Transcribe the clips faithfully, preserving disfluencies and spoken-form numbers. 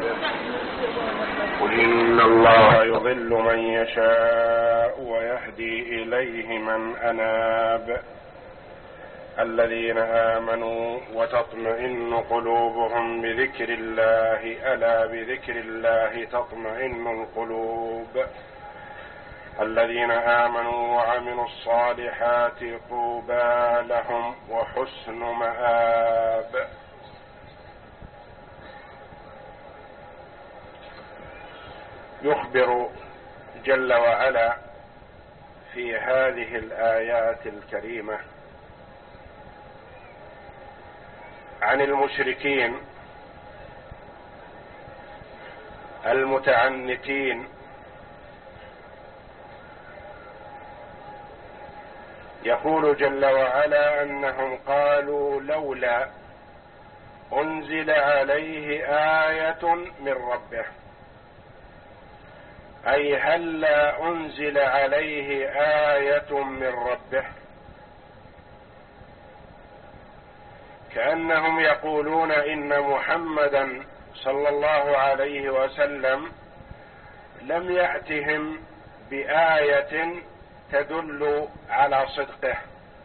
قل إن الله يضل من يشاء ويهدي إليه من أناب الذين آمنوا وتطمئن قلوبهم بذكر الله ألا بذكر الله تطمئن القلوب الذين آمنوا وعملوا الصالحات طوبى لهم وحسن مآب. يخبر جل وعلا في هذه الآيات الكريمة عن المشركين المتعنتين يقول جل وعلا أنهم قالوا لولا أنزل عليه آية من ربه، أي هلا أنزل عليه آية من ربه، كأنهم يقولون إن محمدا صلى الله عليه وسلم لم يأتهم بآية تدل على صدقه.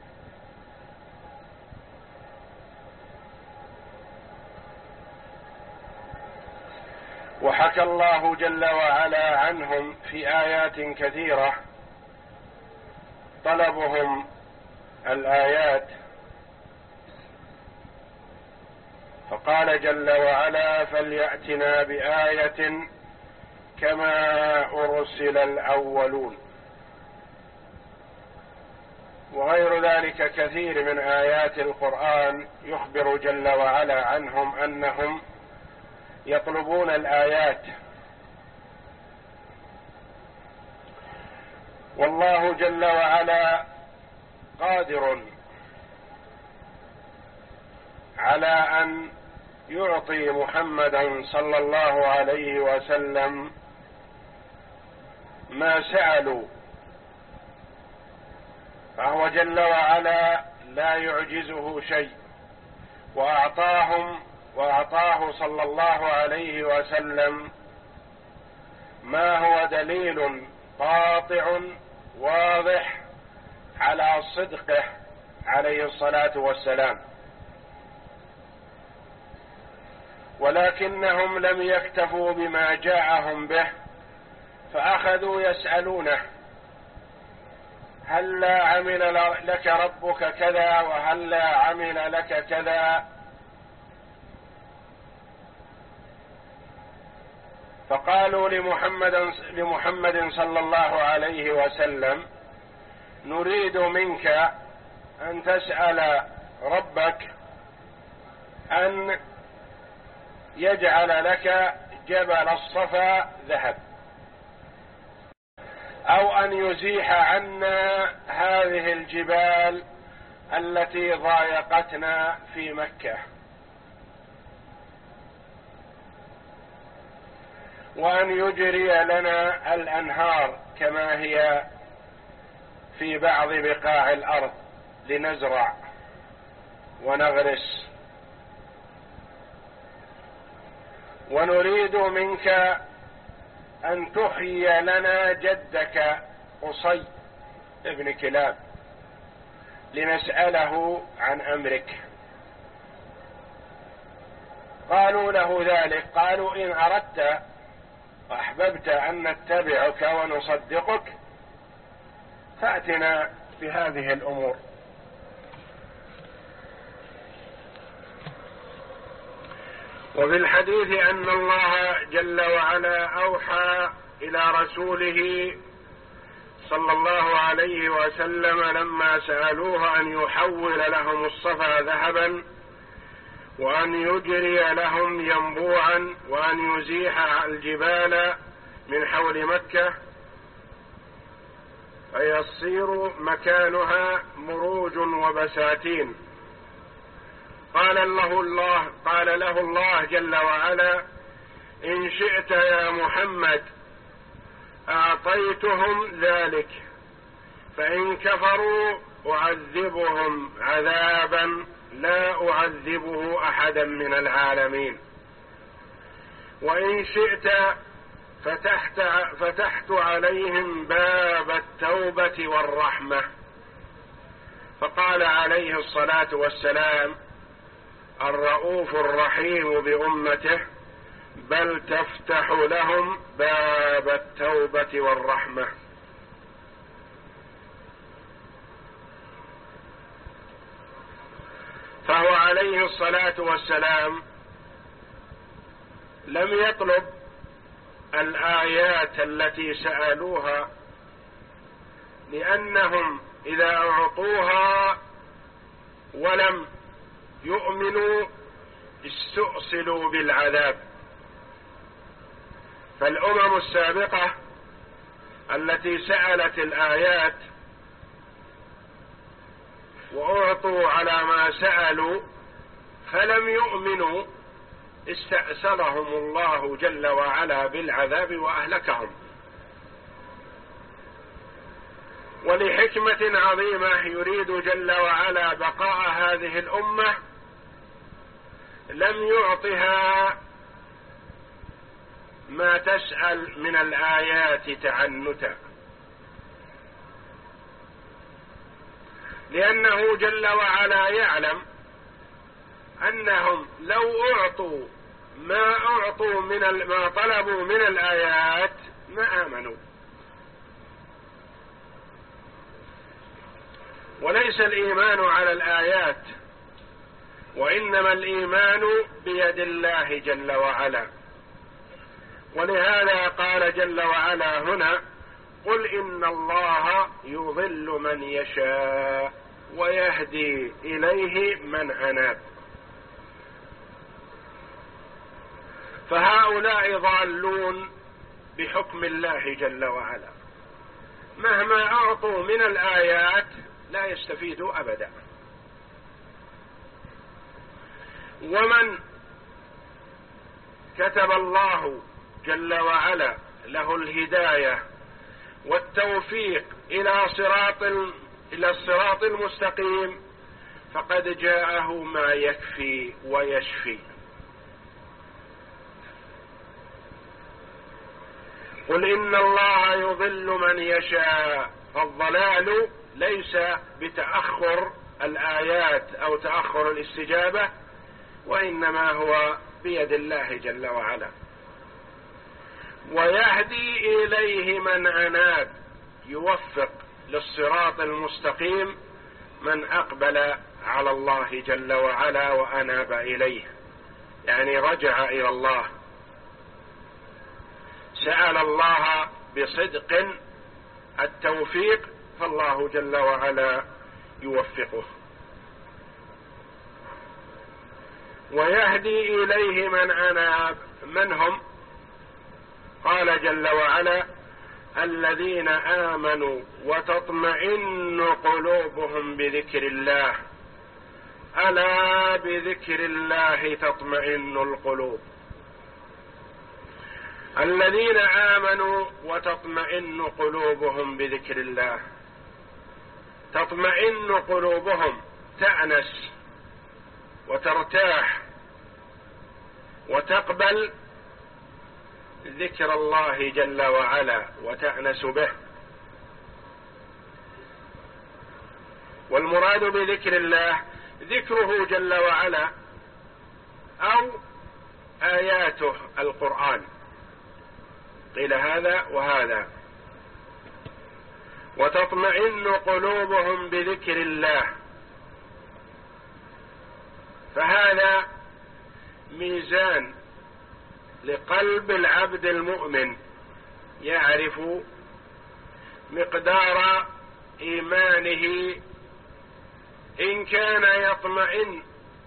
وحكى الله جل وعلا عنهم في آيات كثيرة طلبهم الآيات، فقال جل وعلا فليأتنا بآية كما أرسل الأولون، وغير ذلك كثير من آيات القرآن يخبر جل وعلا عنهم أنهم يطلبون الآيات. والله جل وعلا قادر على أن يعطي محمدا صلى الله عليه وسلم ما سألوا، فهو جل وعلا لا يعجزه شيء، وأعطاهم وأعطاه صلى الله عليه وسلم ما هو دليل قاطع واضح على صدقه عليه الصلاة والسلام، ولكنهم لم يكتفوا بما جاءهم به، فأخذوا يسألونه هلا عمل لك ربك كذا وهلا عمل لك كذا، فقالوا لمحمد لمحمد صلى الله عليه وسلم نريد منك أن تسأل ربك أن يجعل لك جبل الصفا ذهب، أو أن يزيح عنا هذه الجبال التي ضايقتنا في مكة، وأن يجري لنا الأنهار كما هي في بعض بقاع الأرض لنزرع ونغرس، ونريد منك أن تحيي لنا جدك قصي ابن كلاب لنسأله عن أمرك. قالوا له ذلك، قالوا إن أردت وأحببت أن نتبعك ونصدقك فأتنا بهذه الأمور. وفي الحديث أن الله جل وعلا أوحى إلى رسوله صلى الله عليه وسلم لما سألوه أن يحول لهم الصفا ذهبا، وأن يجري لهم ينبوعا، وأن يزيح الجبال من حول مكة فيصير مكانها مروج وبساتين. قال له الله قال له الله جل وعلا إن شئت يا محمد أعطيتهم ذلك، فإن كفروا أعذبهم عذابا لا أعذبه أحدا من العالمين. وإن شئت فتحت, فتحت عليهم باب التوبة والرحمة. فقال عليه الصلاة والسلام: الرؤوف الرحيم بأمته، بل تفتح لهم باب التوبة والرحمة. فهو عليه الصلاة والسلام لم يطلب الآيات التي سألوها، لأنهم إذا أعطوها ولم يؤمنوا استؤصلوا بالعذاب. فالأمم السابقة التي سألت الآيات وأعطوا على ما سألوا فلم يؤمنوا استأثرهم الله جل وعلا بالعذاب وأهلكهم. ولحكمة عظيمة يريد جل وعلا بقاء هذه الأمة لم يعطها ما تسأل من الآيات تعنتا، لأنه جل وعلا يعلم أنهم لو أعطوا ما أعطوا من ما طلبوا من الآيات ما آمنوا. وليس الإيمان على الآيات، وإنما الإيمان بيد الله جل وعلا. ولهذا قال جل وعلا هنا: قل إن الله يضل من يشاء ويهدي إليه من أناب. فهؤلاء ضالون بحكم الله جل وعلا، مهما أعطوا من الآيات لا يستفيدوا أبدا. ومن كتب الله جل وعلا له الهداية والتوفيق إلى صراط إلى الصراط المستقيم فقد جاءه ما يكفي ويشفي. قل إن الله يضل من يشاء. فالضلال ليس بتأخر الآيات أو تأخر الاستجابة، وإنما هو بيد الله جل وعلا. ويهدي إليه من أناب، يوفق للصراط المستقيم من أقبل على الله جل وعلا وأناب إليه، يعني رجع إلى الله، سأل الله بصدق التوفيق، فالله جل وعلا يوفقه. ويهدي إليه من أناب، من هم؟ قال جل وعلا: الذين آمنوا وتطمئن قلوبهم بذكر الله، ألا بذكر الله تطمئن القلوب. الذين آمنوا وتطمئن قلوبهم بذكر الله، تطمئن قلوبهم، تأنس وترتاح وتقبل ذكر الله جل وعلا وتأنس به. والمراد بذكر الله ذكره جل وعلا أو آياته القرآن، قيل هذا وهذا. وتطمئن قلوبهم بذكر الله، فهذا ميزان لقلب العبد المؤمن، يعرف مقدار إيمانه إن كان يطمئن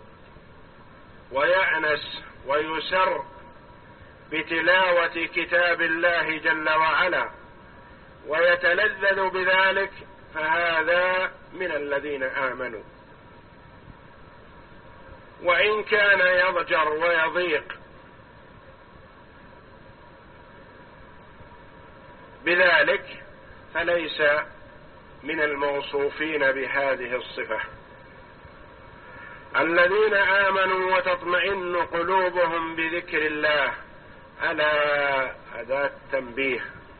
ويأنس ويسر بتلاوة كتاب الله جل وعلا ويتلذذ بذلك، فهذا من الذين آمنوا. وإن كان يضجر ويضيق بذلك فليس من الموصوفين بهذه الصفة. الذين آمنوا وتطمئن قلوبهم بذكر الله، ألا أداة تنبيه،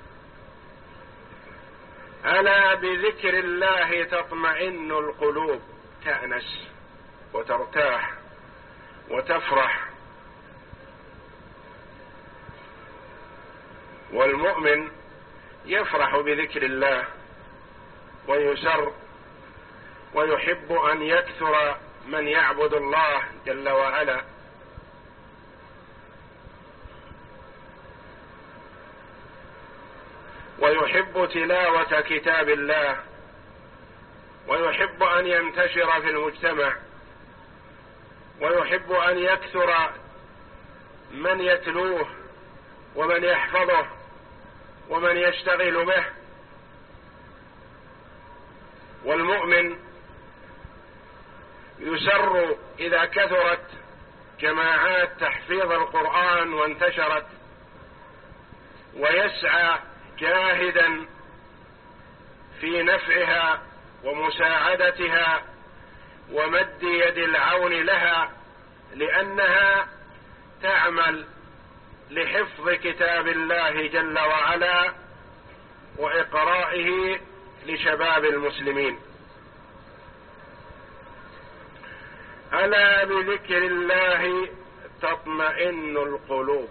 ألا بذكر الله تطمئن القلوب، تأنس وترتاح وتفرح. والمؤمن يفرح بذكر الله ويسر ويحب أن يكثر من يعبد الله جل وعلا، ويحب تلاوة كتاب الله، ويحب أن ينتشر في المجتمع، ويحب أن يكثر من يتلوه ومن يحفظه ومن يشتغل به. والمؤمن يسر إذا كثرت جماعات تحفيظ القرآن وانتشرت، ويسعى جاهدا في نفعها ومساعدتها ومد يد العون لها، لأنها تعمل لحفظ كتاب الله جل وعلا وإقرائه لشباب المسلمين. ألا بذكر الله تطمئن القلوب.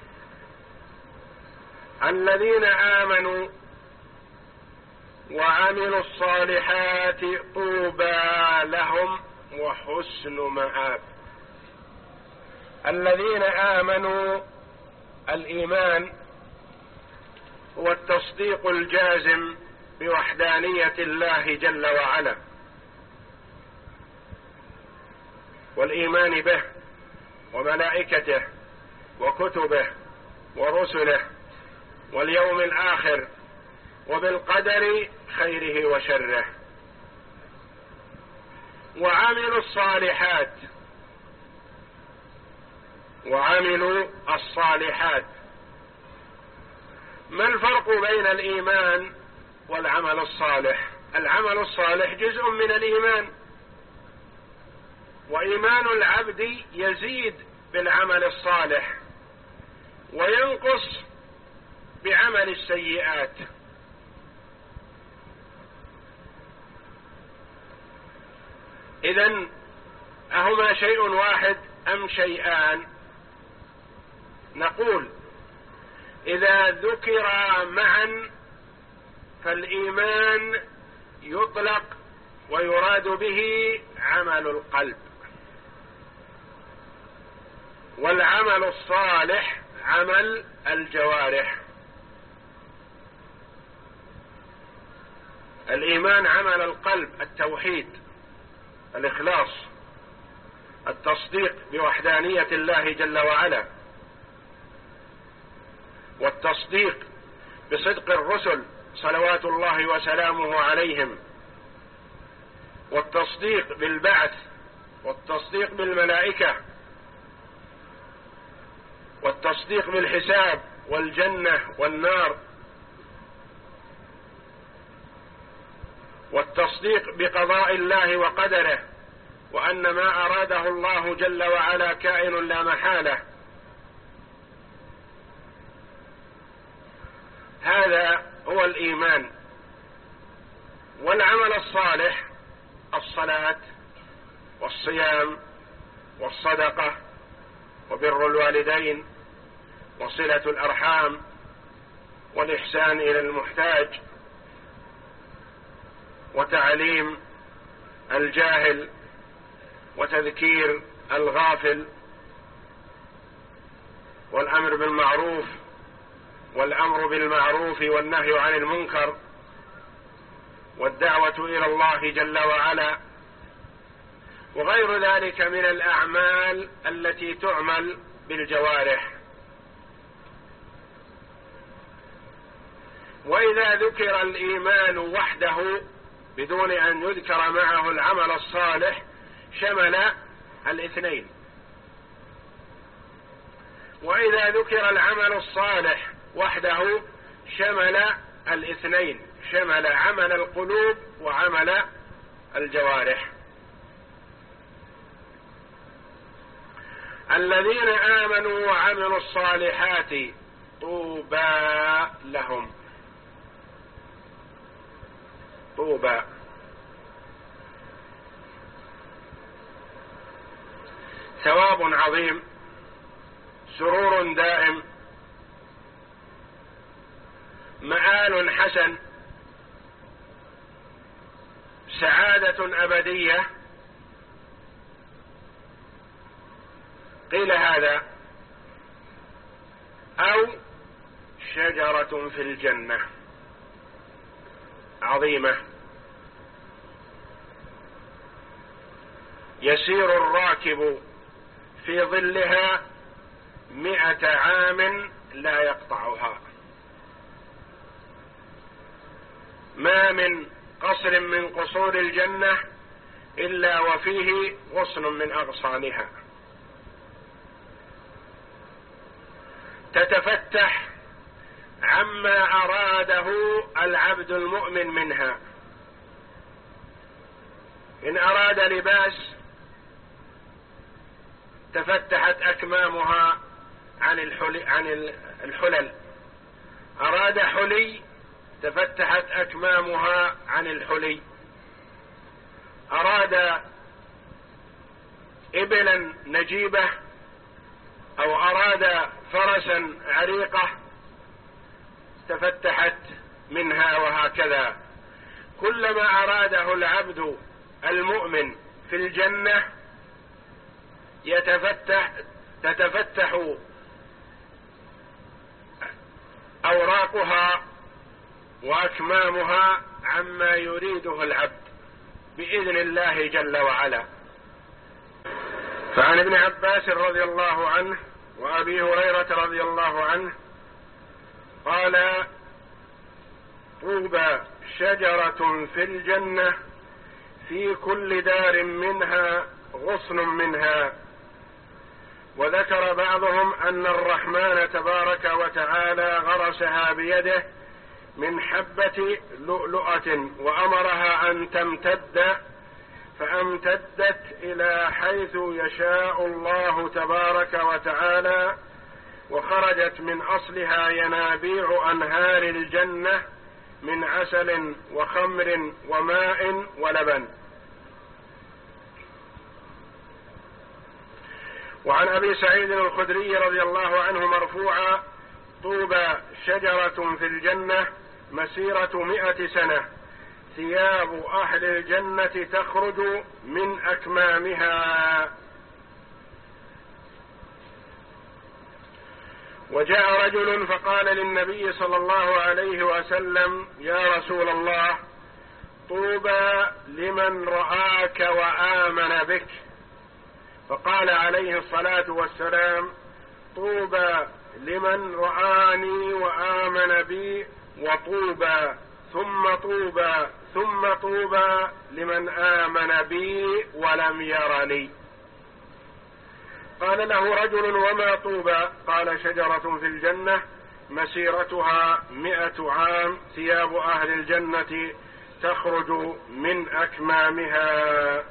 الذين آمنوا وعملوا الصالحات طوبى لهم وحسن مآب. الذين آمنوا، الإيمان هو التصديق الجازم بوحدانية الله جل وعلا، والإيمان به وملائكته وكتبه ورسله واليوم الآخر وبالقدر خيره وشره. وعملوا الصالحات، وعملوا الصالحات. ما الفرق بين الإيمان والعمل الصالح؟ العمل الصالح جزء من الإيمان، وإيمان العبد يزيد بالعمل الصالح وينقص بعمل السيئات. إذن أهما شيء واحد أم شيئان؟ نقول إذا ذكرا معا فالإيمان يطلق ويراد به عمل القلب، والعمل الصالح عمل الجوارح. الإيمان عمل القلب، التوحيد، الإخلاص، التصديق بوحدانية الله جل وعلا، والتصديق بصدق الرسل صلوات الله وسلامه عليهم، والتصديق بالبعث، والتصديق بالملائكة، والتصديق بالحساب والجنة والنار، والتصديق بقضاء الله وقدره، وأن ما أراده الله جل وعلا كائن لا محالة. هذا هو الإيمان. والعمل الصالح الصلاة والصيام والصدقة وبر الوالدين وصلة الأرحام والإحسان إلى المحتاج وتعليم الجاهل وتذكير الغافل والأمر بالمعروف والأمر بالمعروف والنهي عن المنكر والدعوة إلى الله جل وعلا، وغير ذلك من الأعمال التي تعمل بالجوارح. وإذا ذكر الإيمان وحده بدون أن يذكر معه العمل الصالح شمل الاثنين، وإذا ذكر العمل الصالح وحده شمل الاثنين، شمل عمل القلوب وعمل الجوارح. الذين آمنوا وعملوا الصالحات طوبى لهم. طوبى ثواب عظيم، سرور دائم، مآل حسن، سعادة أبدية. قيل هذا أو شجرة في الجنة عظيمة يسير الراكب في ظلها مئة عام لا يقطعها. ما من قصر من قصور الجنة إلا وفيه غصن من أغصانها تتفتح عما أراده العبد المؤمن منها. إن أراد لباس تفتحت أكمامها عن الحلي عن الحلل، أراد حلي تفتحت أكمامها عن الحلي، أراد إبلا نجيبة أو أراد فرسا عريقة تفتحت منها، وهكذا كلما أراده العبد المؤمن في الجنة يتفتح تتفتح أوراقها وأكمامها عما يريده العبد بإذن الله جل وعلا. فعن ابن عباس رضي الله عنه وأبي هريرة رضي الله عنه قال: طوبى شجرة في الجنة في كل دار منها غصن منها. وذكر بعضهم أن الرحمن تبارك وتعالى غرسها بيده من حبة لؤلؤة وأمرها أن تمتد، فامتدت إلى حيث يشاء الله تبارك وتعالى، وخرجت من أصلها ينابيع أنهار الجنة من عسل وخمر وماء ولبن. وعن أبي سعيد الخدري رضي الله عنه مرفوعا: طوبى شجرة في الجنة مسيرة مئة سنة ثياب أهل الجنة تخرج من أكمامها. وجاء رجل فقال للنبي صلى الله عليه وسلم: يا رسول الله، طوبى لمن رآك وآمن بك. فقال عليه الصلاة والسلام: طوبى لمن رآني وآمن بي، وطوبى ثم طوبى ثم طوبى لمن آمن بي ولم يرني. قال له رجل: وما طوبى؟ قال: شجرة في الجنة مسيرتها مئة عام ثياب أهل الجنة تخرج من أكمامها.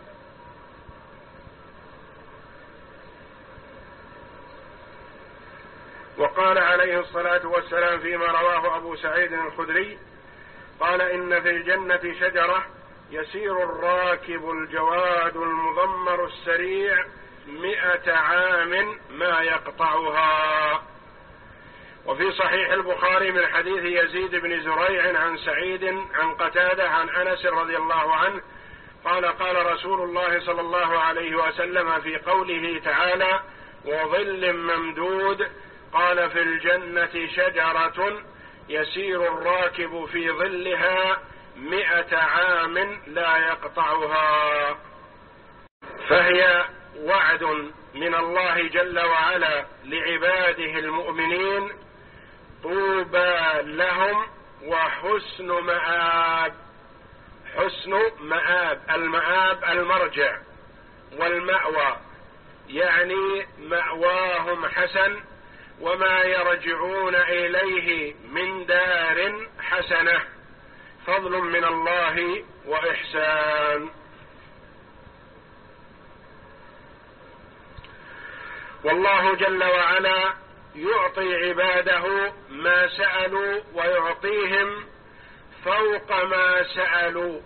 وقال عليه الصلاة والسلام فيما رواه أبو سعيد الخدري قال: إن في الجنة شجرة يسير الراكب الجواد المضمر السريع مئة عام ما يقطعها. وفي صحيح البخاري من حديث يزيد بن زريع عن سعيد عن قتادة عن أنس رضي الله عنه قال: قال رسول الله صلى الله عليه وسلم في قوله تعالى: وظل ممدود، قال: في الجنة شجرة يسير الراكب في ظلها مئة عام لا يقطعها. فهي وعد من الله جل وعلا لعباده المؤمنين: طوبى لهم وحسن مآب. حسن مآب، المآب المرجع والمأوى، يعني مأواهم حسن وما يرجعون إليه من دار حسنة، فضل من الله وإحسان. والله جل وعلا يعطي عباده ما سألوا ويعطيهم فوق ما سألوا،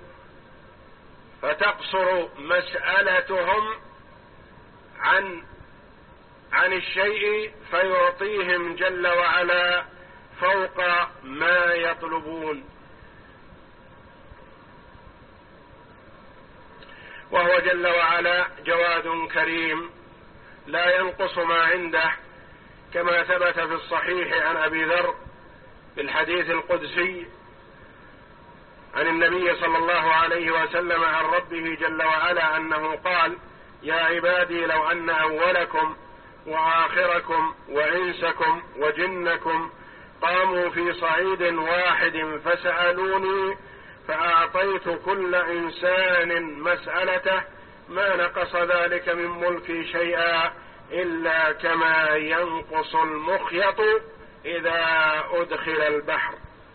فتقصر مسألتهم عن عن الشيء فيعطيهم جل وعلا فوق ما يطلبون. وهو جل وعلا جواد كريم لا ينقص ما عنده، كما ثبت في الصحيح عن أبي ذر بالحديث القدسي عن النبي صلى الله عليه وسلم عن ربه جل وعلا أنه قال: يا عبادي لو أن أولكم وآخركم وإنسكم وجنكم قاموا في صعيد واحد فسألوني فأعطيت كل إنسان مسألته ما نقص ذلك من ملكي شيئا إلا كما ينقص المخيط إذا أدخل البحر.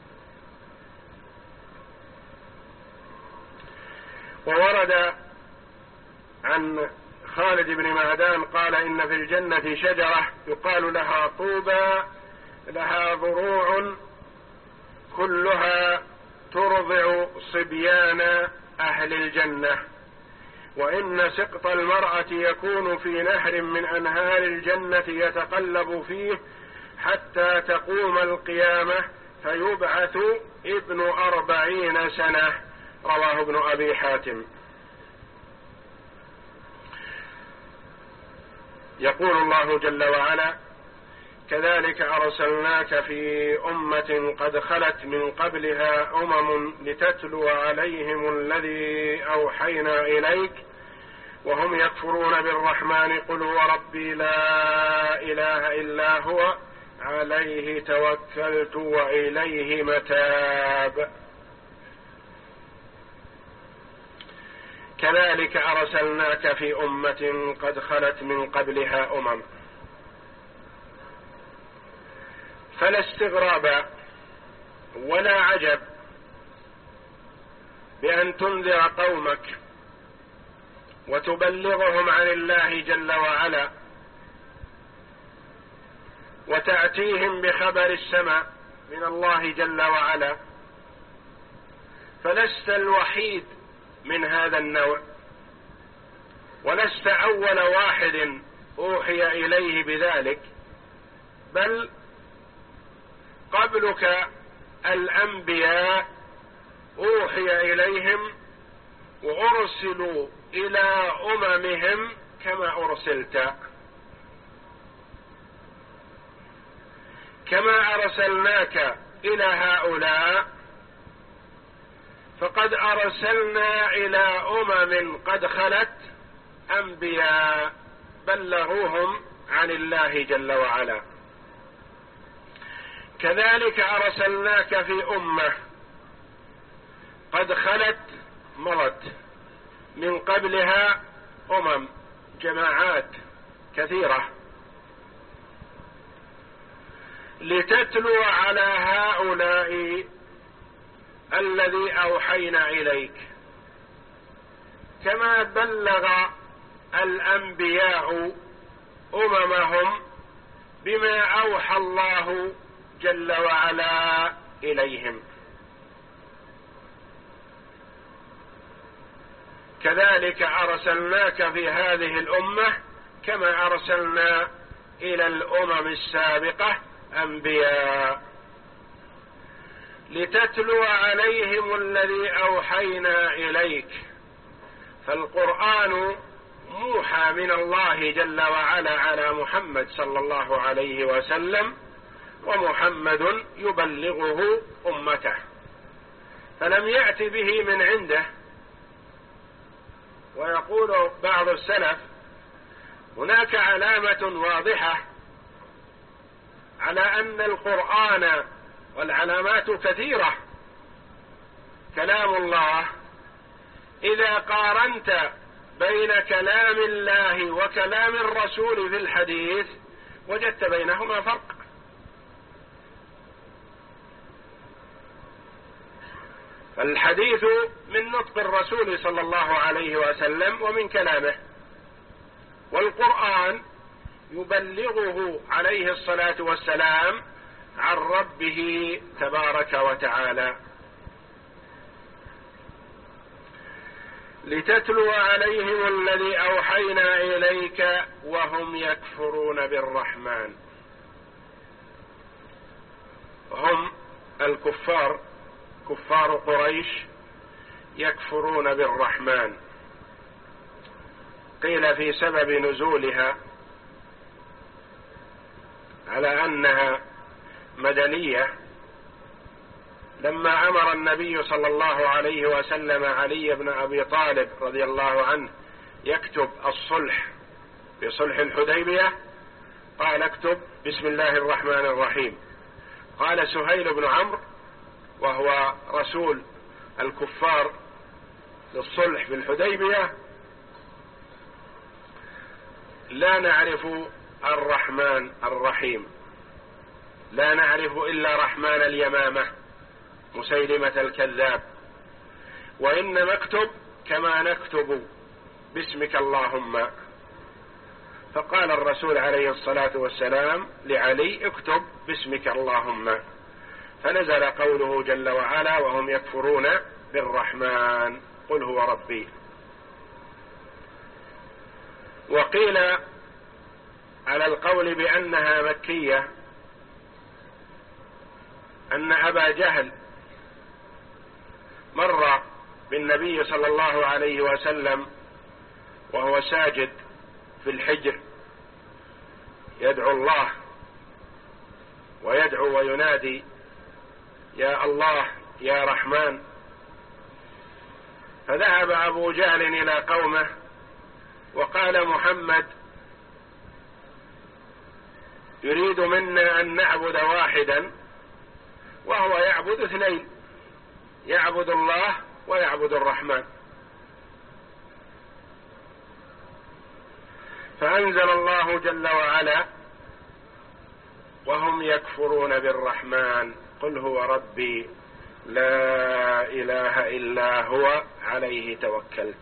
وورد عن خالد بن معدان قال: إن في الجنة شجرة يقال لها طوبى لها ضروع كلها ترضع صبيان أهل الجنة، وإن سقط المرأة يكون في نهر من أنهار الجنة يتقلب فيه حتى تقوم القيامة فيبعث ابن أربعين سنة. رواه ابن أبي حاتم. يقول الله جل وعلا: كذلك أرسلناك في أمة قد خلت من قبلها أمم لتتلو عليهم الذي أوحينا إليك وهم يكفرون بالرحمن قل هو ربي لا إله إلا هو عليه توكلت وإليه متاب. كذلك أرسلناك في أمة قد خلت من قبلها أمم. فلا استغراب ولا عجب بأن تنذر قومك وتبلغهم عن الله جل وعلا وتأتيهم بخبر السماء من الله جل وعلا، فلست الوحيد من هذا النوع، ولست أول واحد أوحي إليه بذلك، بل قبلك الأنبياء أوحي إليهم وأرسلوا إلى أممهم كما أرسلت. كما أرسلناك إلى هؤلاء فقد أرسلنا إلى أمم قد خلت أنبياء بلغوهم عن الله جل وعلا. كذلك أرسلناك في أمة قد خلت مضت من قبلها أمم جماعات كثيرة لتتلو على هؤلاء الذي أوحينا إليك، كما بلغ الأنبياء أممهم بما أوحى الله جل وعلا إليهم. كذلك أرسلناك في هذه الأمة كما أرسلنا إلى الأمم السابقة أنبياء لتتلو عليهم الذي أوحينا إليك. فالقرآن موحى من الله جل وعلا على محمد صلى الله عليه وسلم، ومحمد يبلغه أمته، فلم يأت به من عنده. ويقول بعض السلف: هناك علامة واضحة على أن القرآن، والعلامات كثيرة، كلام الله، إذا قارنت بين كلام الله وكلام الرسول في الحديث وجدت بينهما فرق. الحديث من نطق الرسول صلى الله عليه وسلم ومن كلامه، والقرآن يبلغه عليه الصلاة والسلام عن ربه تبارك وتعالى. لتتلو عليهم الذي أوحينا إليك وهم يكفرون بالرحمن. هم الكفار، كفار قريش، يكفرون بالرحمن. قيل في سبب نزولها على أنها مدنية، لما أمر النبي صلى الله عليه وسلم علي بن أبي طالب رضي الله عنه يكتب الصلح بصلح الحديبية، قال اكتب بسم الله الرحمن الرحيم. قال سهيل بن عمرو وهو رسول الكفار للصلح بالحديبية: لا نعرف الرحمن الرحيم، لا نعرف إلا رحمن اليمامة مسيلمة الكذاب، وإنما اكتب كما نكتب باسمك اللهم. فقال الرسول عليه الصلاة والسلام لعلي: اكتب باسمك اللهم. فنزل قوله جل وعلا: وهم يكفرون بالرحمن قل هو ربي. وقيل على القول بأنها مكية أن أبا جهل مر بالنبي صلى الله عليه وسلم وهو ساجد في الحجر يدعو الله ويدعو وينادي: يا الله يا رحمن. فذهب أبو جهل إلى قومه وقال: محمد يريد منا أن نعبد واحدا وهو يعبد اثنين، يعبد الله ويعبد الرحمن. فأنزل الله جل وعلا: وهم يكفرون بالرحمن قل هو ربي لا إله إلا هو عليه توكلت.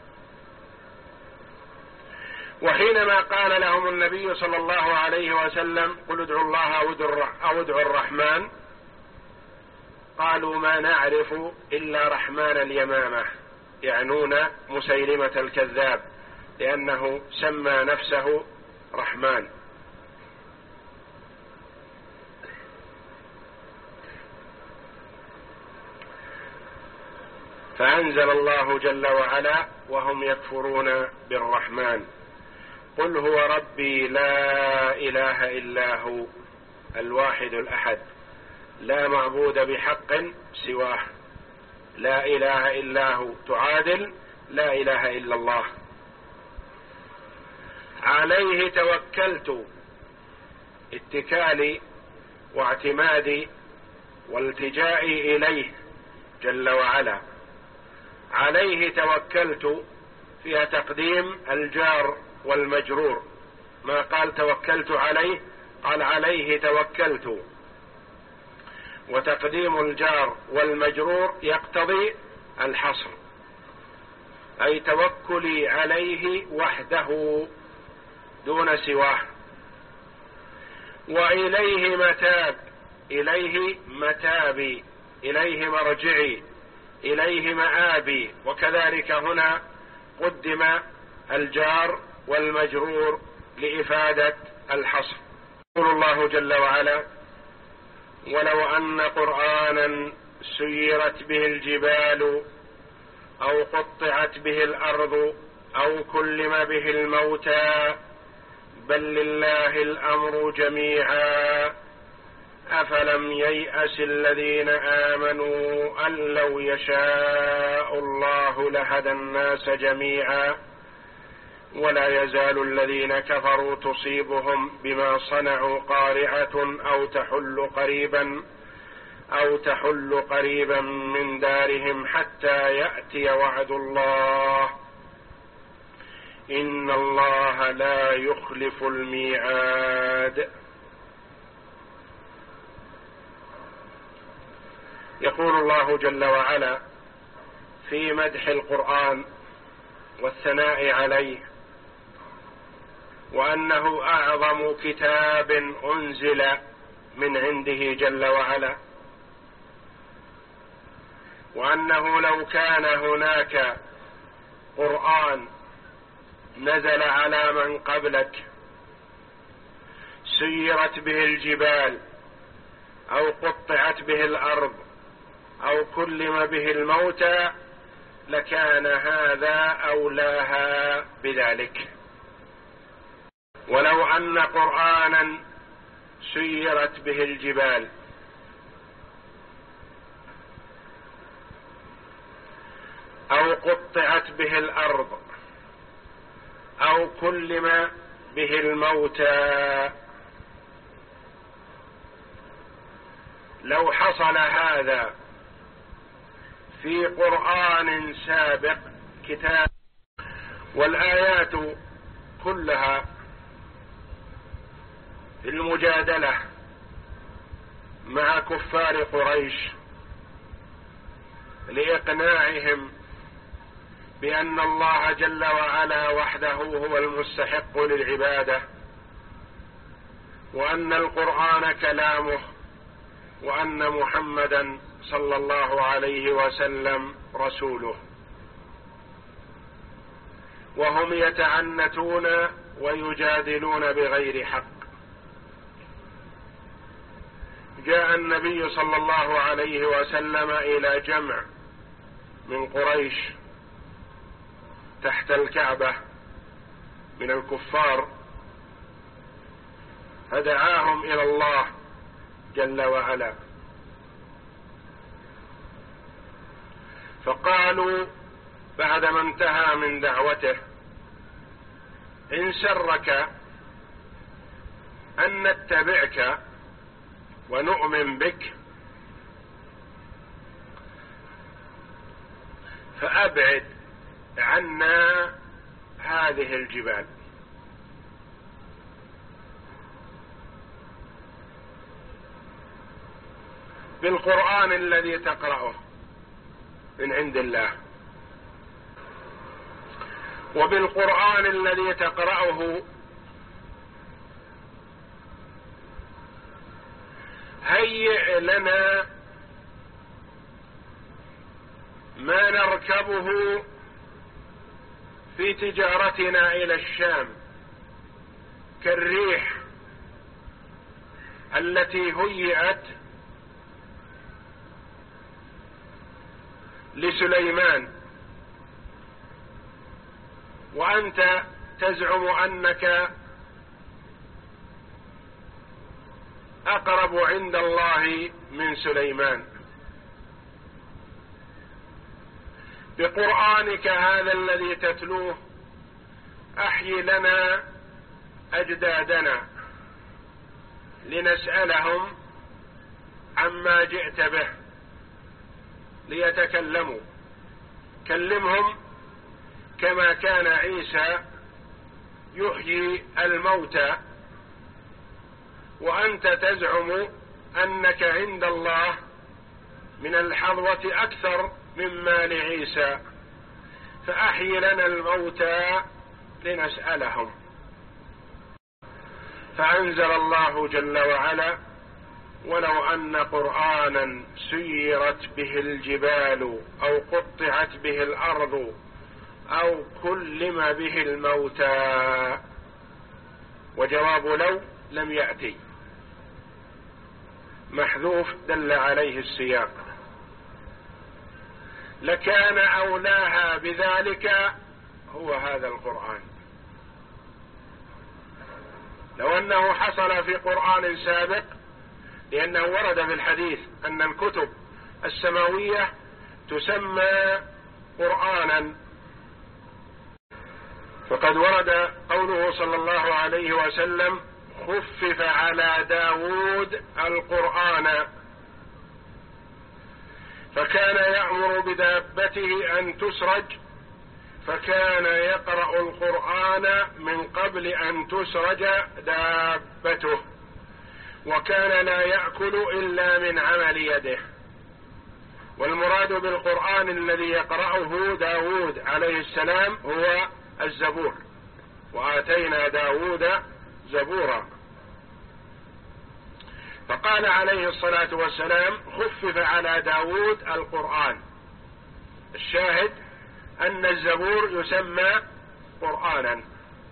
وحينما قال لهم النبي صلى الله عليه وسلم: قل ادعوا الله أو ادعوا الرحمن، قالوا: ما نعرف إلا رحمن اليمامة، يعنون مسيلمة الكذاب، لأنه سمى نفسه رحمن. فأنزل الله جل وعلا: وهم يكفرون بالرحمن قل هو ربي لا إله إلا هو الواحد الأحد لا معبود بحق سواه، لا إله إلا هو تعادل لا إله إلا الله. عليه توكلت، اتكالي واعتمادي والتجائي إليه جل وعلا. عليه توكلت فيها تقديم الجار والمجرور، ما قال توكلت عليه، قال عليه توكلت، وتقديم الجار والمجرور يقتضي الحصر، أي توكلي عليه وحده دون سواه. وإليه متاب، إليه متابي، إليه مرجعي، إليه مآبي. وكذلك هنا قدم الجار والمجرور لإفادة الحصر. يقول الله جل وعلا: ولو أن قرآنا سيرت به الجبال أو قطعت به الأرض أو كلم به الموتى بل لله الأمر جميعا أفلم ييأس الذين آمنوا أن لو يشاء الله لهدى الناس جميعا ولا يزال الذين كفروا تصيبهم بما صنعوا قارعة أو تحل قريبا أو تحل قريبا من دارهم حتى يأتي وعد الله إن الله لا يخلف الميعاد. يقول الله جل وعلا في مدح القرآن والثناء عليه: وأنه أعظم كتاب أنزل من عنده جل وعلا، وأنه لو كان هناك قرآن نزل على من قبلك سيرت به الجبال أو قطعت به الأرض أو كلم به الموتى لكان هذا أولاها بذلك. ولو أن قرآنا سيرت به الجبال أو قطعت به الأرض أو كلم به الموتى، لو حصل هذا في قرآن سابق كتاب. والآيات كلها في المجادلة مع كفار قريش لإقناعهم بأن الله جل وعلا وحده هو المستحق للعبادة، وأن القرآن كلامه، وأن محمدا صلى الله عليه وسلم رسوله، وهم يتعنتون ويجادلون بغير حق. جاء النبي صلى الله عليه وسلم إلى جمع من قريش تحت الكعبة من الكفار، فدعاهم إلى الله جل وعلا، فقالوا بعدما انتهى من دعوته: إن سرك أن نتبعك ونؤمن بك فأبعد عنا هذه الجبال. بالقرآن الذي تقرأه من عند الله، وبالقرآن الذي تقرأه هيئ لنا ما نركبه في تجارتنا إلى الشام، كالريح التي هيئت لسليمان، وأنت تزعم أنك أقرب عند الله من سليمان. بقرآنك هذا الذي تتلوه أحيي لنا أجدادنا لنسألهم عما جئت به ليتكلموا، كلمهم كما كان عيسى يحيي الموتى، وأنت تزعم أنك عند الله من الحظوة أكثر مما لعيسى، فأحيي لنا الموتى لنسألهم. فأنزل الله جل وعلا: ولو أن قرآنا سيرت به الجبال أو قطعت به الأرض أو كلم به الموتى. وجواب لو لم يأتي، محذوف دل عليه السياق. لكان أولاها بذلك هو هذا القرآن. لو أنه حصل في قرآن سابق، لأنه ورد في الحديث أن الكتب السماوية تسمى قرآنا، فقد ورد قوله صلى الله عليه وسلم: خفف على داود القرآن، فكان يأمر بدابته أن تسرج، فكان يقرأ القرآن من قبل أن تسرج دابته، وكان لا يأكل إلا من عمل يده. والمراد بالقرآن الذي يقرأه داود عليه السلام هو الزبور، وآتينا داود زبورا. فقال عليه الصلاة والسلام خفف على داود القرآن. الشاهد أن الزبور يسمى قرآنا،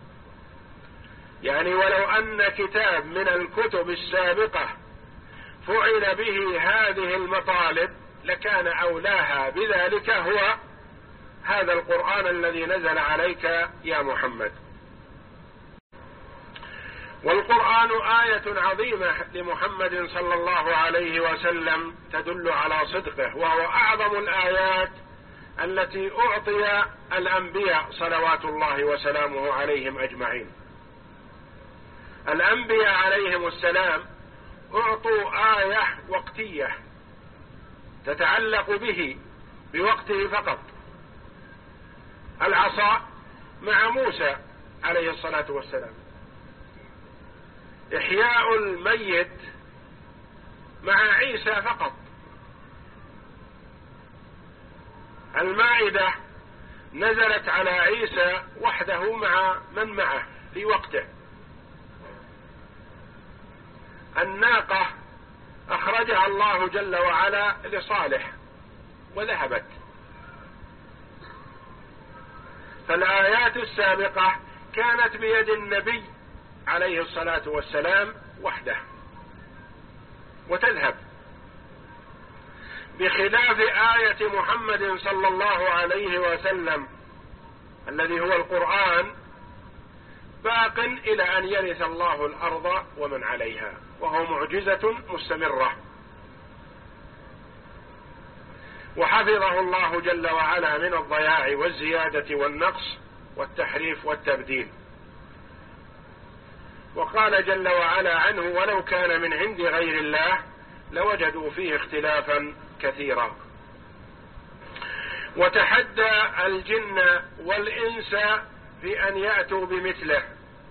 يعني ولو أن كتاب من الكتب السابقة فعل به هذه المطالب لكان أولاها بذلك هو هذا القرآن الذي نزل عليك يا محمد. والقرآن آية عظيمة لمحمد صلى الله عليه وسلم تدل على صدقه، وهو أعظم الآيات التي أعطي الأنبياء صلوات الله وسلامه عليهم أجمعين. الأنبياء عليهم السلام أعطوا آية وقتية تتعلق به بوقته فقط. العصا مع موسى عليه الصلاة والسلام، إحياء الميت مع عيسى فقط، المائدة نزلت على عيسى وحده مع من معه في وقته، الناقة أخرجها الله جل وعلا لصالح وذهبت. فالآيات السابقة كانت بيد النبي عليه الصلاة والسلام وحده وتذهب، بخلاف آية محمد صلى الله عليه وسلم الذي هو القرآن باق إلى أن يرث الله الأرض ومن عليها، وهو معجزة مستمرة، وحفظه الله جل وعلا من الضياع والزيادة والنقص والتحريف والتبديل. وقال جل وعلا عنه ولو كان من عند غير الله لوجدوا فيه اختلافا كثيرا. وتحدى الجن والإنس في أن يأتوا بمثله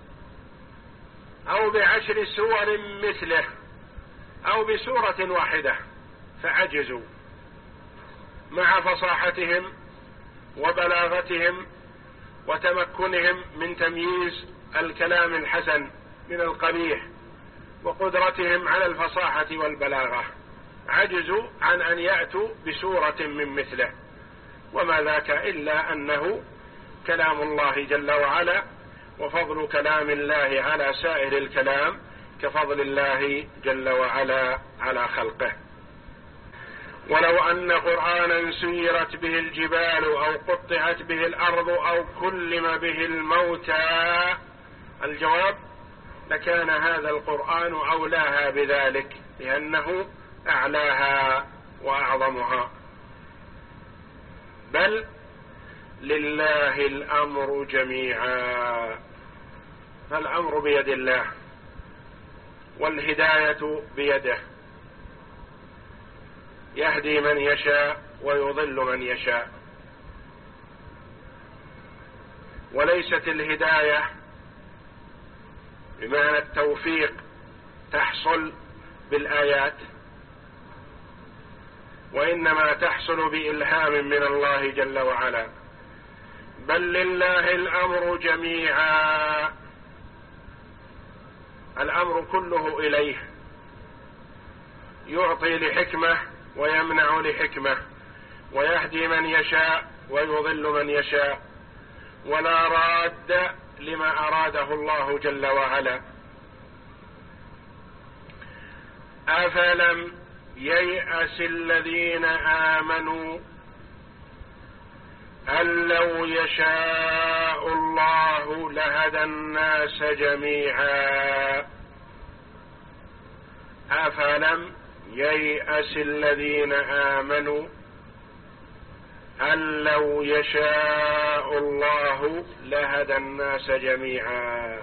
أو بعشر سور مثله أو بسورة واحدة، فعجزوا مع فصاحتهم وبلاغتهم وتمكنهم من تمييز الكلام الحسن من القبيح وقدرتهم على الفصاحة والبلاغة، عجزوا عن أن يأتوا بسورة من مثله، وما ذاك إلا أنه كلام الله جل وعلا، وفضل كلام الله على سائر الكلام كفضل الله جل وعلا على خلقه. ولو أن قرآنا سيرت به الجبال أو قطعت به الأرض أو كلم به الموتى، الجواب لكان هذا القرآن أولاها بذلك، لأنه أعلاها وأعظمها. بل لله الأمر جميعا، فالأمر بيد الله والهداية بيده، يهدي من يشاء ويضل من يشاء. وليست الهداية بمعنى التوفيق تحصل بالآيات، وإنما تحصل بإلهام من الله جل وعلا. بل لله الأمر جميعا، الأمر كله إليه، يعطي لحكمة ويمنع لحكمة، ويهدي من يشاء ويضل من يشاء، ولا راد لما أراده الله جل وعلا. أفلم ييأس الذين آمنوا أن لو يشاء الله لهدى الناس جميعا. أفلم ييأس الذين آمنوا أن لو يشاء الله لهدى الناس جميعا.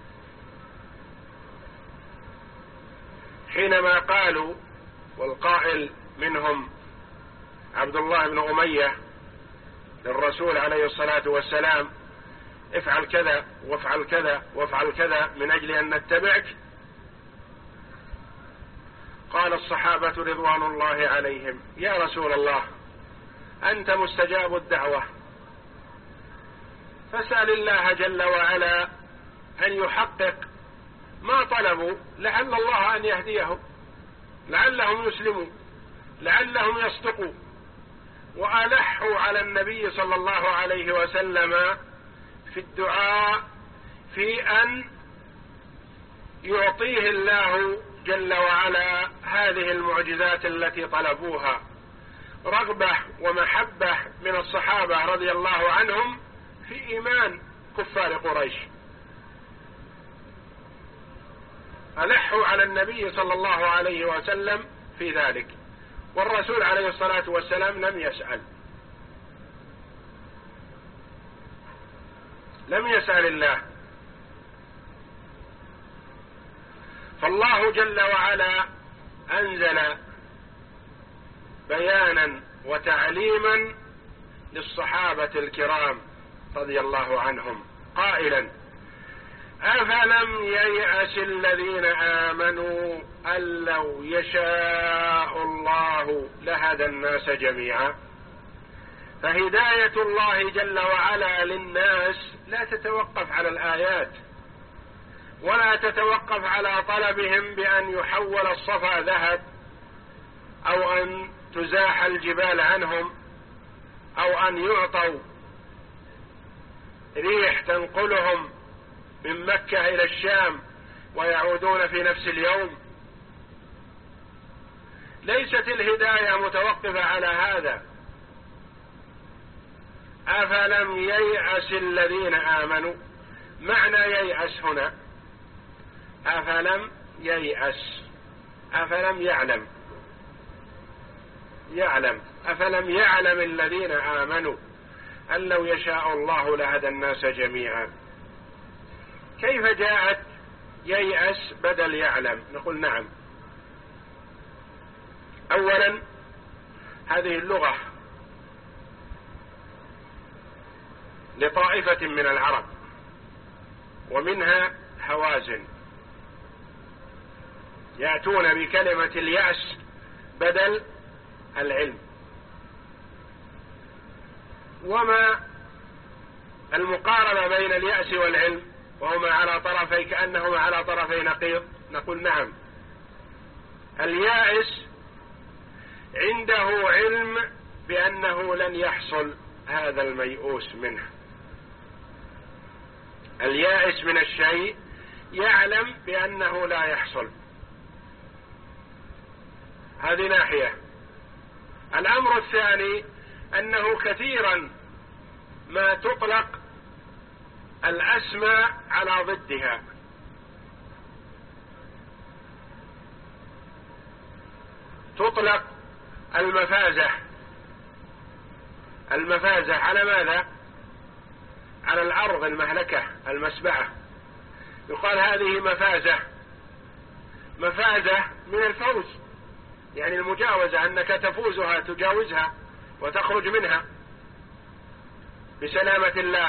حينما قالوا، والقائل منهم عبد الله بن أمية للرسول عليه الصلاة والسلام افعل كذا وافعل كذا وافعل كذا من أجل أن نتبعك، قال الصحابة رضوان الله عليهم يا رسول الله أنت مستجاب الدعوة، فاسأل الله جل وعلا أن يحقق ما طلبوا، لعل الله أن يهديهم، لعلهم يسلموا، لعلهم يصدقوا. وألحوا على النبي صلى الله عليه وسلم في الدعاء في أن يعطيه الله جل وعلا هذه المعجزات التي طلبوها، رغبة ومحبة من الصحابة رضي الله عنهم في إيمان كفار قريش. ألحوا على النبي صلى الله عليه وسلم في ذلك، والرسول عليه الصلاة والسلام لم يسأل لم يسأل الله. فالله جل وعلا أنزل بيانا وتعليما للصحابة الكرام رضي الله عنهم قائلا: أفلم ييأس الذين آمنوا أن لو يشاء الله لهدى الناس جميعا. فهداية الله جل وعلا للناس لا تتوقف على الآيات، ولا تتوقف على طلبهم بأن يحول الصفا ذهب، أو أن تزاح الجبال عنهم، أو أن يعطوا ريح تنقلهم من مكة إلى الشام ويعودون في نفس اليوم. ليست الهداية متوقفة على هذا. أفلم ييأس الذين آمنوا، معنى ييأس هنا أفلم ييأس، أفلم يعلم يعلم أفلم يعلم الذين آمنوا أن لو يشاء الله لهدى الناس جميعا. كيف جاءت ييأس بدل يعلم؟ نقول نعم. أولا هذه اللغة لطائفة من العرب، ومنها هوازن يأتون بكلمة اليأس بدل العلم. وما المقارنة بين اليأس والعلم وهما على طرفي كأنهما على طرفي نقيض؟ نقول نعم. اليائس عنده علم بأنه لن يحصل هذا الميؤوس منه. اليائس من الشيء يعلم بأنه لا يحصل. هذه ناحية. الأمر الثاني أنه كثيرا ما تطلق الأسماء على ضدها. تطلق المفازة المفازة على ماذا؟ على الأرض المهلكة المسبعة. يقال هذه مفازة. مفازة من الفوز، يعني المجاوزة، أنك تفوزها تجاوزها وتخرج منها بسلامة الله.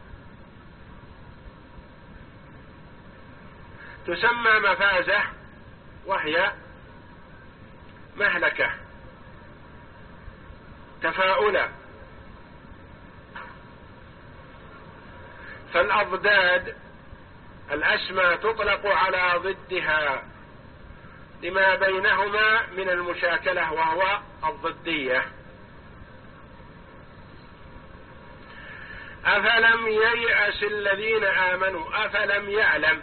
تسمى مفازة وهي مهلكة تفاؤلا. فالأضداد الأسماء تطلق على ضدها لما بينهما من المشاكلة وهو الضدية. أفلم ييأس الذين آمنوا، أفلم يعلم.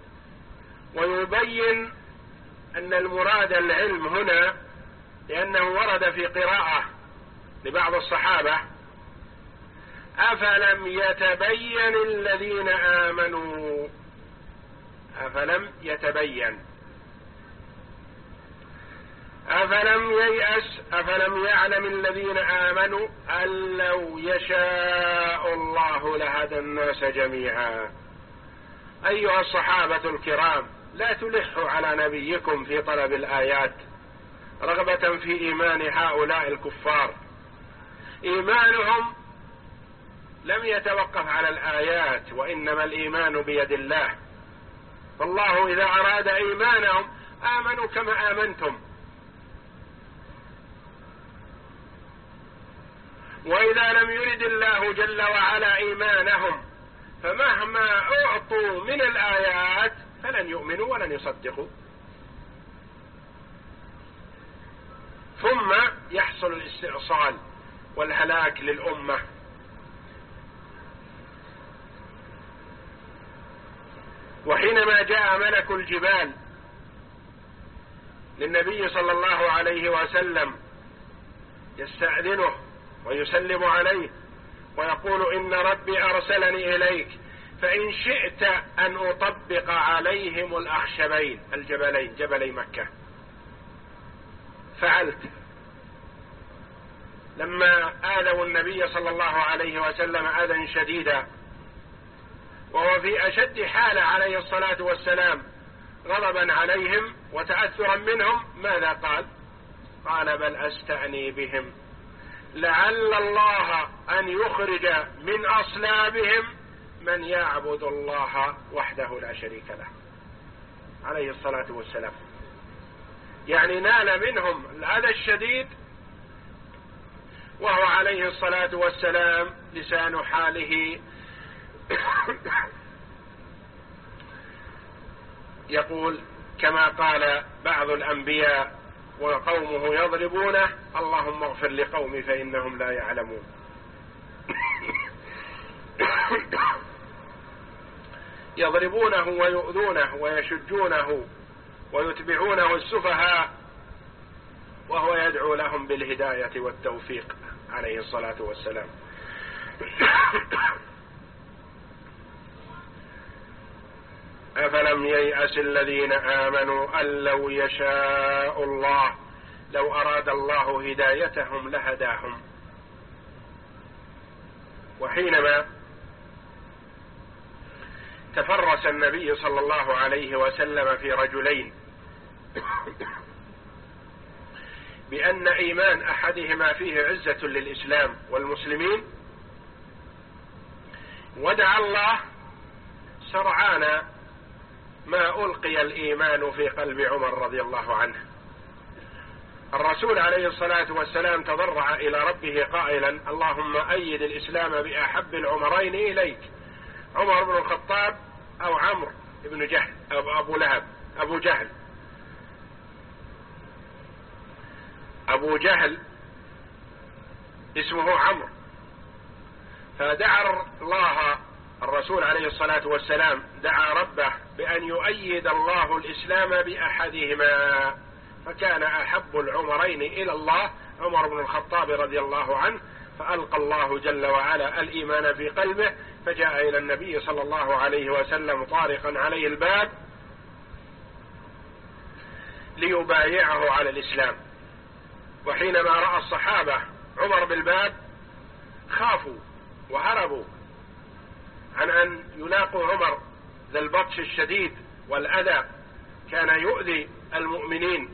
ويبين أن المراد العلم هنا لأنه ورد في قراءة لبعض الصحابة: أفلم يتبين الذين آمنوا. أفلم يتبين. أفلم ييأس، أفلم يعلم الذين آمنوا أن لو يشاء الله لهدى الناس جميعا. أيها الصحابة الكرام، لا تلحوا على نبيكم في طلب الآيات رغبة في إيمان هؤلاء الكفار. إيمانهم لم يتوقف على الآيات، وإنما الإيمان بيد الله. فالله إذا أراد إيمانهم آمنوا كما آمنتم، وإذا لم يرد الله جل وعلا إيمانهم فمهما أعطوا من الآيات فلن يؤمنوا ولن يصدقوا، ثم يحصل الاستئصال والهلاك للأمة. وحينما جاء ملك الجبال للنبي صلى الله عليه وسلم يستأذنه ويسلم عليه ويقول إن ربي أرسلني إليك فإن شئت أن أطبق عليهم الأخشبين الجبلين جبلي مكة فعلت. لما آذوا النبي صلى الله عليه وسلم أذى شديدا وهو في أشد حالة عليه الصلاة والسلام غضبا عليهم وتأثرا منهم، ماذا قال؟ قال بل أستأني بهم لعل الله أن يخرج من أصلابهم من يعبد الله وحده لا شريك له عليه الصلاة والسلام. يعني نال منهم الأذى الشديد وهو عليه الصلاة والسلام لسان حاله يقول كما قال بعض الأنبياء وقومه يضربونه اللهم اغفر لقومي فإنهم لا يعلمون. يضربونه ويؤذونه ويشجونه ويتبعونه السفهاء وهو يدعو لهم بالهداية والتوفيق عليه الصلاة والسلام. أفلم ييأس الذين آمنوا أن لو يشاء الله لو أراد الله هدايتهم لهداهم. وحينما تفرس النبي صلى الله عليه وسلم في رجلين بأن إيمان أحدهما فيه عزة للإسلام والمسلمين ودعا الله سرعان ما ألقي الإيمان في قلب عمر رضي الله عنه. الرسول عليه الصلاة والسلام تضرع إلى ربه قائلا اللهم أيد الإسلام بأحب العمرين إليك، عمر بن الخطاب أو عمرو بن جهل أو أبو لهب أبو جهل. أبو جهل اسمه عمرو، فدعا الله الرسول عليه الصلاة والسلام دعا ربه بأن يؤيد الله الإسلام بأحدهما، فكان أحب العمرين إلى الله عمر بن الخطاب رضي الله عنه، فألقى الله جل وعلا الإيمان في قلبه فجاء إلى النبي صلى الله عليه وسلم طارقا عليه الباب ليبايعه على الإسلام. وحينما رأى الصحابة عمر بالباب خافوا وهربوا عن أن يلاقوا عمر ذا البطش الشديد والأذى، كان يؤذي المؤمنين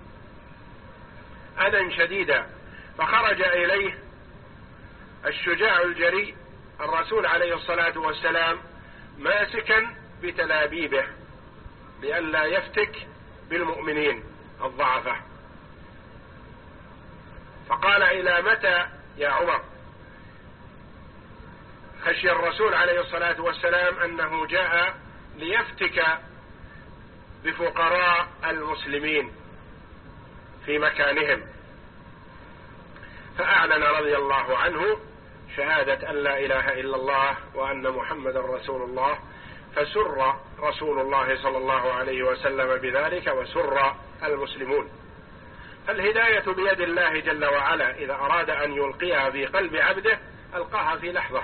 أذى شديدا. فخرج إليه الشجاع الجريء الرسول عليه الصلاة والسلام ماسكا بتلابيبه لئلا يفتك بالمؤمنين الضعفة، فقال إلى متى يا عمر؟ خشي الرسول عليه الصلاة والسلام أنه جاء ليفتك بفقراء المسلمين في مكانهم، فأعلن رضي الله عنه شهادة أن لا إله إلا الله وأن محمد رسول الله، فسر رسول الله صلى الله عليه وسلم بذلك وسر المسلمون. الهداية بيد الله جل وعلا، إذا أراد أن يلقيها في قلب عبده ألقاها في لحظة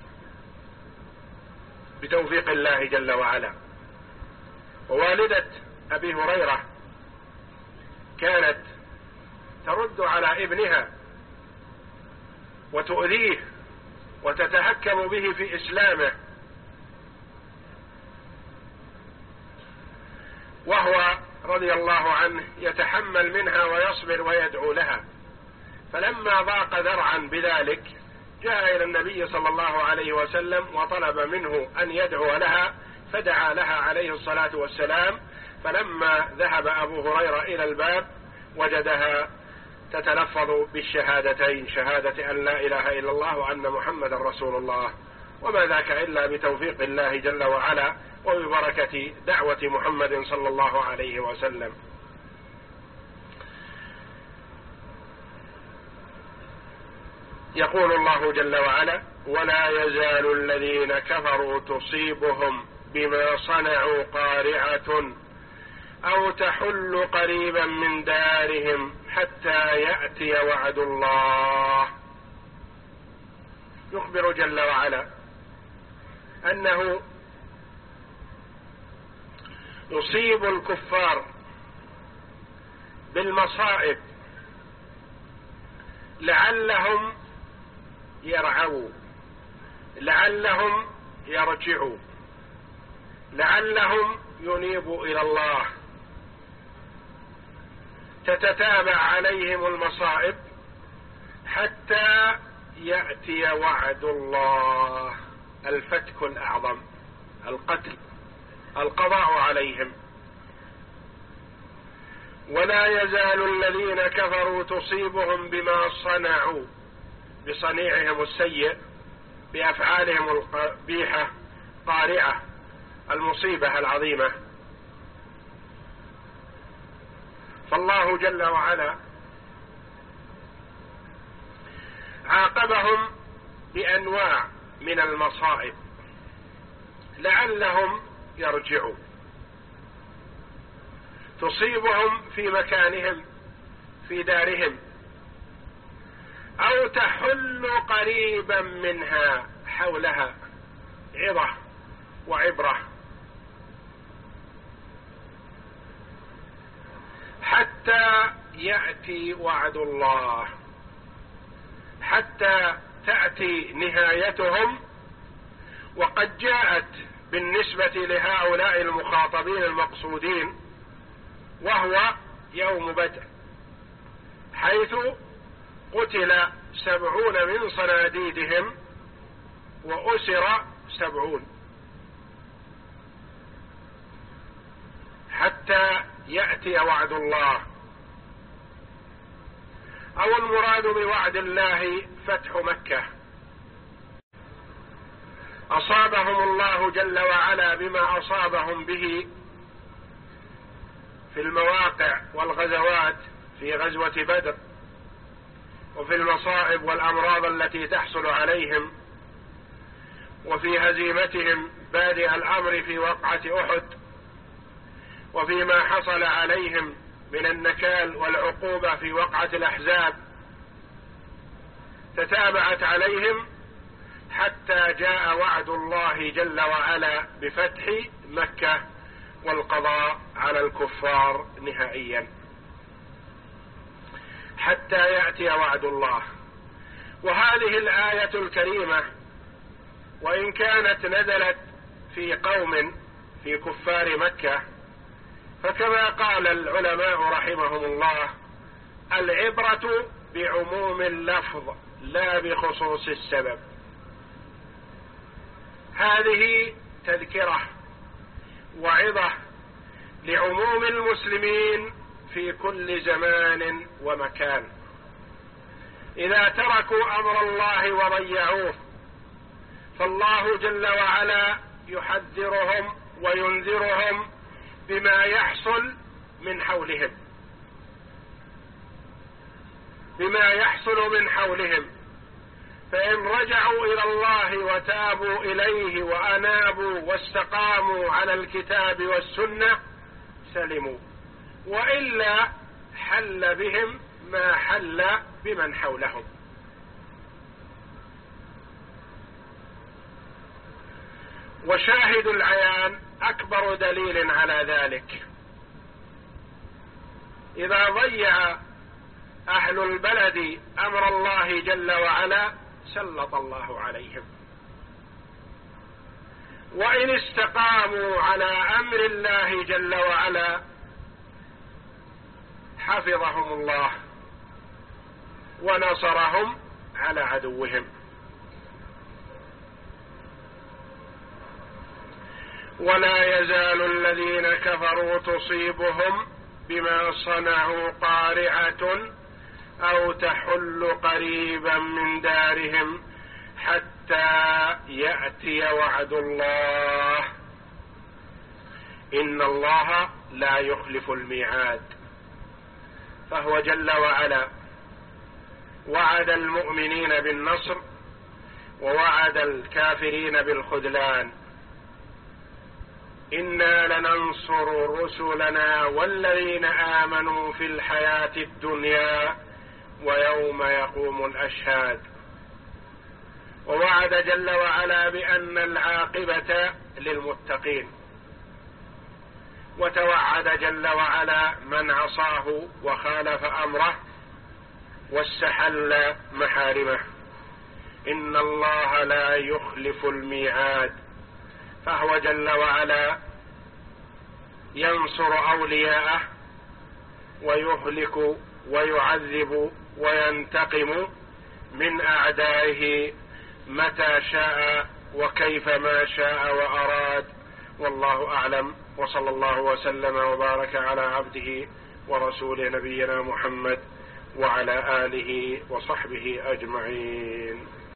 بتوفيق الله جل وعلا. ووالدة أبي هريرة كانت ترد على ابنها وتؤذيه وتتهكم به في إسلامه، وهو رضي الله عنه يتحمل منها ويصبر ويدعو لها. فلما ضاق ذرعا بذلك جاء إلى النبي صلى الله عليه وسلم وطلب منه أن يدعو لها، فدعا لها عليه الصلاة والسلام. فلما ذهب أبو هريرة إلى الباب وجدها تتلفظ بالشهادتين، شهادة أن لا إله إلا الله وأن محمد رسول الله وما ذاك إلا بتوفيق الله جل وعلا وببركة دعوة محمد صلى الله عليه وسلم. يقول الله جل وعلا: ولا يزال الذين كفروا تصيبهم بما صنعوا قارعة أو تحل قريبا من دارهم حتى يأتي وعد الله. يخبر جل وعلا أنه يصيب الكفار بالمصائب لعلهم يرعوا، لعلهم يرجعوا، لعلهم ينيبوا إلى الله. تتتابع عليهم المصائب حتى يأتي وعد الله، الفتك الأعظم، القتل، القضاء عليهم. ولا يزال الذين كفروا تصيبهم بما صنعوا، بصنيعهم السيء، بأفعالهم القبيحة، قارعة، المصيبة العظيمة. فالله جل وعلا عاقبهم بأنواع من المصائب لعلهم يرجعوا، تصيبهم في مكانهم في دارهم، أو تحل قريبا منها، حولها، عظة وعبرة، حتى يأتي وعد الله، حتى تأتي نهايتهم. وقد جاءت بالنسبة لهؤلاء المخاطبين المقصودين، وهو يوم بدر، حيث قتل سبعون من صناديدهم وأسر سبعون، حتى يأتي وعد الله. أو المراد بوعد الله فتح مكة، أصابهم الله جل وعلا بما أصابهم به في المواقع والغزوات، في غزوة بدر، وفي المصائب والأمراض التي تحصل عليهم، وفي هزيمتهم بادئ الأمر في وقعة أحد، وفيما حصل عليهم من النكال والعقوبة في وقعة الأحزاب، تتابعت عليهم حتى جاء وعد الله جل وعلا بفتح مكة والقضاء على الكفار نهائيا، حتى يأتي وعد الله. وهذه الآية الكريمة وإن كانت نزلت في قوم، في كفار مكة، فكما قال العلماء رحمهم الله: العبرة بعموم اللفظ لا بخصوص السبب. هذه تذكرة وعظة لعموم المسلمين في كل زمان ومكان، إذا تركوا أمر الله وضيعوه، فالله جل وعلا يحذرهم وينذرهم بما يحصل من حولهم، بما يحصل من حولهم. فإن رجعوا إلى الله وتابوا إليه وأنابوا واستقاموا على الكتاب والسنة سلموا، وإلا حل بهم ما حل بمن حولهم. وشاهد العيان أكبر دليل على ذلك، إذا ضيع أهل البلد أمر الله جل وعلا سلط الله عليهم، وإن استقاموا على أمر الله جل وعلا حفظهم الله ونصرهم على عدوهم. ولا يزال الذين كفروا تصيبهم بما صنعوا قارعة أو تحل قريبا من دارهم حتى يأتي وعد الله، إن الله لا يخلف الميعاد. فهو جل وعلا وعد المؤمنين بالنصر ووعد الكافرين بالخذلان. إنا لننصر رسلنا والذين آمنوا في الحياة الدنيا ويوم يقوم الأشهاد. ووعد جل وعلا بأن العاقبة للمتقين، وتوعد جل وعلا من عصاه وخالف أمره واستحل محارمه. إن الله لا يخلف الميعاد، فهو جل وعلا ينصر أولياءه ويهلك ويعذب وينتقم من أعدائه متى شاء وكيف ما شاء وأراد. والله أعلم، وصلى الله وسلم وبارك على عبده ورسوله نبينا محمد وعلى آله وصحبه أجمعين.